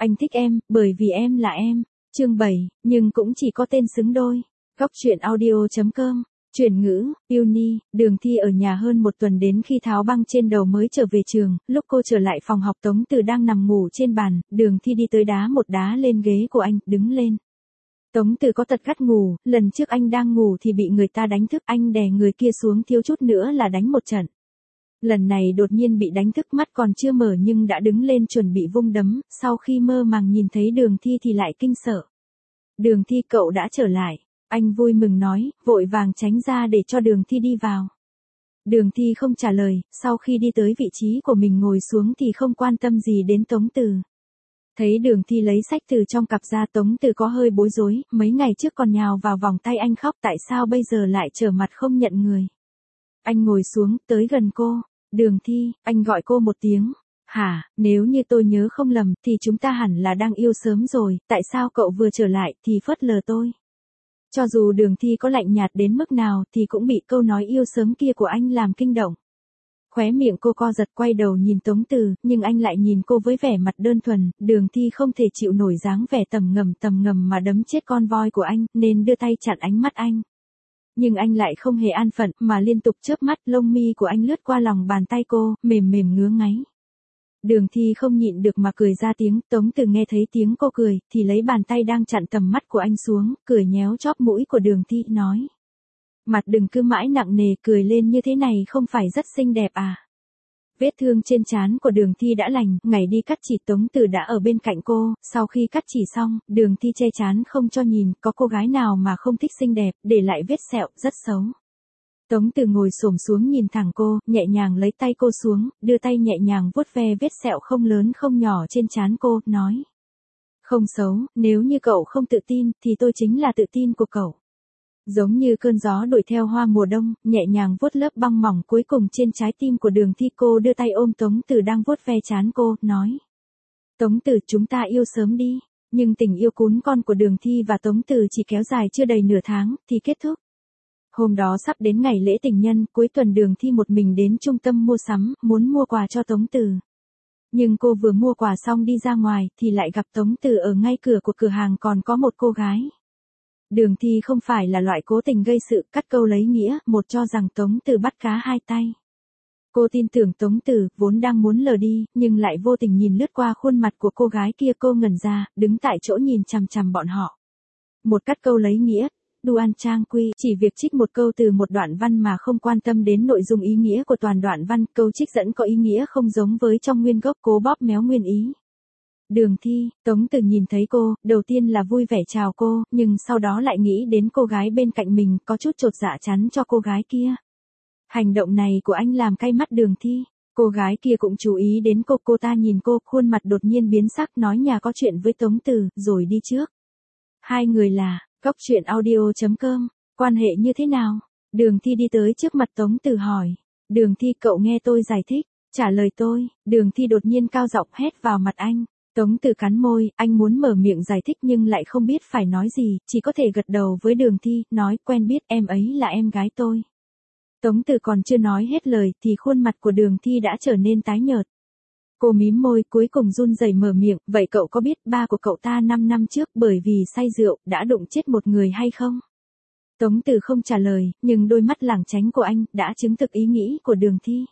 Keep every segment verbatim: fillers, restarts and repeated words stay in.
Anh thích em, bởi vì em là em. Chương bảy, nhưng cũng chỉ có tên xứng đôi. Góc truyện audio chấm com. Chuyển ngữ, Uni, Đường Thi ở nhà hơn một tuần đến khi tháo băng trên đầu mới trở về trường, lúc cô trở lại phòng học Tống Từ đang nằm ngủ trên bàn, Đường Thi đi tới đá một đá lên ghế của anh, đứng lên. Tống Từ có tật gắt ngủ, lần trước anh đang ngủ thì bị người ta đánh thức, anh đè người kia xuống thiếu chút nữa là đánh một trận. Lần này đột nhiên bị đánh thức, mắt còn chưa mở nhưng đã đứng lên chuẩn bị vung đấm, sau khi mơ màng nhìn thấy Đường Thi thì lại kinh sợ. Đường Thi, cậu đã trở lại. Anh vui mừng nói, vội vàng tránh ra để cho Đường Thi đi vào. Đường Thi không trả lời, sau khi đi tới vị trí của mình ngồi xuống thì không quan tâm gì đến Tống Từ. Thấy Đường Thi lấy sách từ trong cặp ra, Tống Từ có hơi bối rối, mấy ngày trước còn nhào vào vòng tay anh khóc, tại sao bây giờ lại trở mặt không nhận người. Anh ngồi xuống, tới gần cô. Đường Thi, anh gọi cô một tiếng. Hả, nếu như tôi nhớ không lầm thì chúng ta hẳn là đang yêu sớm rồi, tại sao cậu vừa trở lại thì phớt lờ tôi. Cho dù Đường Thi có lạnh nhạt đến mức nào thì cũng bị câu nói yêu sớm kia của anh làm kinh động. Khóe miệng cô co giật, quay đầu nhìn Tống Từ, nhưng anh lại nhìn cô với vẻ mặt đơn thuần. Đường Thi không thể chịu nổi dáng vẻ tầm ngầm tầm ngầm mà đấm chết con voi của anh, nên đưa tay chặn ánh mắt anh. Nhưng anh lại không hề an phận, mà liên tục chớp mắt, lông mi của anh lướt qua lòng bàn tay cô, mềm mềm ngứa ngáy. Đường Thi không nhịn được mà cười ra tiếng, Tống Từ nghe thấy tiếng cô cười, thì lấy bàn tay đang chặn tầm mắt của anh xuống, cười nhéo chóp mũi của Đường Thi, nói. Mặt đừng cứ mãi nặng nề, cười lên như thế này không phải rất xinh đẹp à. Vết thương trên trán của Đường Thi đã lành, ngày đi cắt chỉ Tống Từ đã ở bên cạnh cô, sau khi cắt chỉ xong, Đường Thi che trán không cho nhìn, có cô gái nào mà không thích xinh đẹp, để lại vết sẹo, rất xấu. Tống Từ ngồi xổm xuống nhìn thẳng cô, nhẹ nhàng lấy tay cô xuống, đưa tay nhẹ nhàng vuốt ve vết sẹo không lớn không nhỏ trên trán cô, nói. Không xấu, nếu như cậu không tự tin, thì tôi chính là tự tin của cậu. Giống như cơn gió đuổi theo hoa mùa đông, nhẹ nhàng vuốt lớp băng mỏng cuối cùng trên trái tim của Đường Thi, cô đưa tay ôm Tống Từ đang vuốt ve trán cô, nói. Tống Từ, chúng ta yêu sớm đi, nhưng tình yêu cún con của Đường Thi và Tống Từ chỉ kéo dài chưa đầy nửa tháng, thì kết thúc. Hôm đó sắp đến ngày lễ tình nhân, cuối tuần Đường Thi một mình đến trung tâm mua sắm, muốn mua quà cho Tống Từ. Nhưng cô vừa mua quà xong đi ra ngoài, thì lại gặp Tống Từ ở ngay cửa của cửa hàng còn có một cô gái. Đường Thi không phải là loại cố tình gây sự, cắt câu lấy nghĩa, một cho rằng Tống Từ bắt cá hai tay. Cô tin tưởng Tống Từ, vốn đang muốn lờ đi, nhưng lại vô tình nhìn lướt qua khuôn mặt của cô gái kia, cô ngẩn ra, đứng tại chỗ nhìn chằm chằm bọn họ. Một cắt câu lấy nghĩa. Duan Trang Quy chỉ việc trích một câu từ một đoạn văn mà không quan tâm đến nội dung ý nghĩa của toàn đoạn văn, câu trích dẫn có ý nghĩa không giống với trong nguyên gốc, cố bóp méo nguyên ý. Đường Thi, Tống Từ nhìn thấy cô, đầu tiên là vui vẻ chào cô, nhưng sau đó lại nghĩ đến cô gái bên cạnh mình, có chút chột dạ chắn cho cô gái kia. Hành động này của anh làm cay mắt Đường Thi. Cô gái kia cũng chú ý đến cô, cô ta nhìn cô, khuôn mặt đột nhiên biến sắc, nói nhà có chuyện với Tống Từ, rồi đi trước. Hai người là. Góc truyện audio chấm com, quan hệ như thế nào? Đường Thi đi tới trước mặt Tống Từ hỏi. Đường Thi, cậu nghe tôi giải thích, trả lời tôi. Đường Thi đột nhiên cao giọng hét vào mặt anh. Tống Từ cắn môi, anh muốn mở miệng giải thích nhưng lại không biết phải nói gì, chỉ có thể gật đầu với Đường Thi, nói quen biết, em ấy là em gái tôi. Tống Từ còn chưa nói hết lời thì khuôn mặt của Đường Thi đã trở nên tái nhợt. Cô mím môi, cuối cùng run rẩy mở miệng, vậy cậu có biết ba của cậu ta năm năm trước bởi vì say rượu, đã đụng chết một người hay không? Tống Từ không trả lời, nhưng đôi mắt lảng tránh của anh, đã chứng thực ý nghĩ của Đường Thi.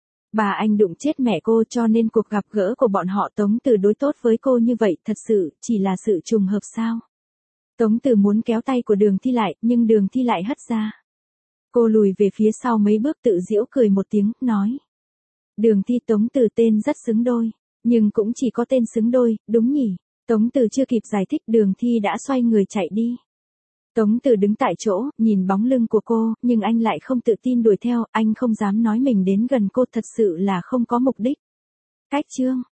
Bà anh đụng chết mẹ cô cho nên cuộc gặp gỡ của bọn họ Tống Từ đối tốt với cô như vậy, thật sự, chỉ là sự trùng hợp sao? Tống Từ muốn kéo tay của Đường Thi lại, nhưng Đường Thi lại hất ra. Cô lùi về phía sau mấy bước tự giễu cười một tiếng, nói. Đường Thi, Tống Từ tên rất xứng đôi, nhưng cũng chỉ có tên xứng đôi, đúng nhỉ? Tống Từ chưa kịp giải thích, Đường Thi đã xoay người chạy đi. Tống Từ đứng tại chỗ, nhìn bóng lưng của cô, nhưng anh lại không tự tin đuổi theo, anh không dám nói mình đến gần cô, thật sự là không có mục đích. Cách chương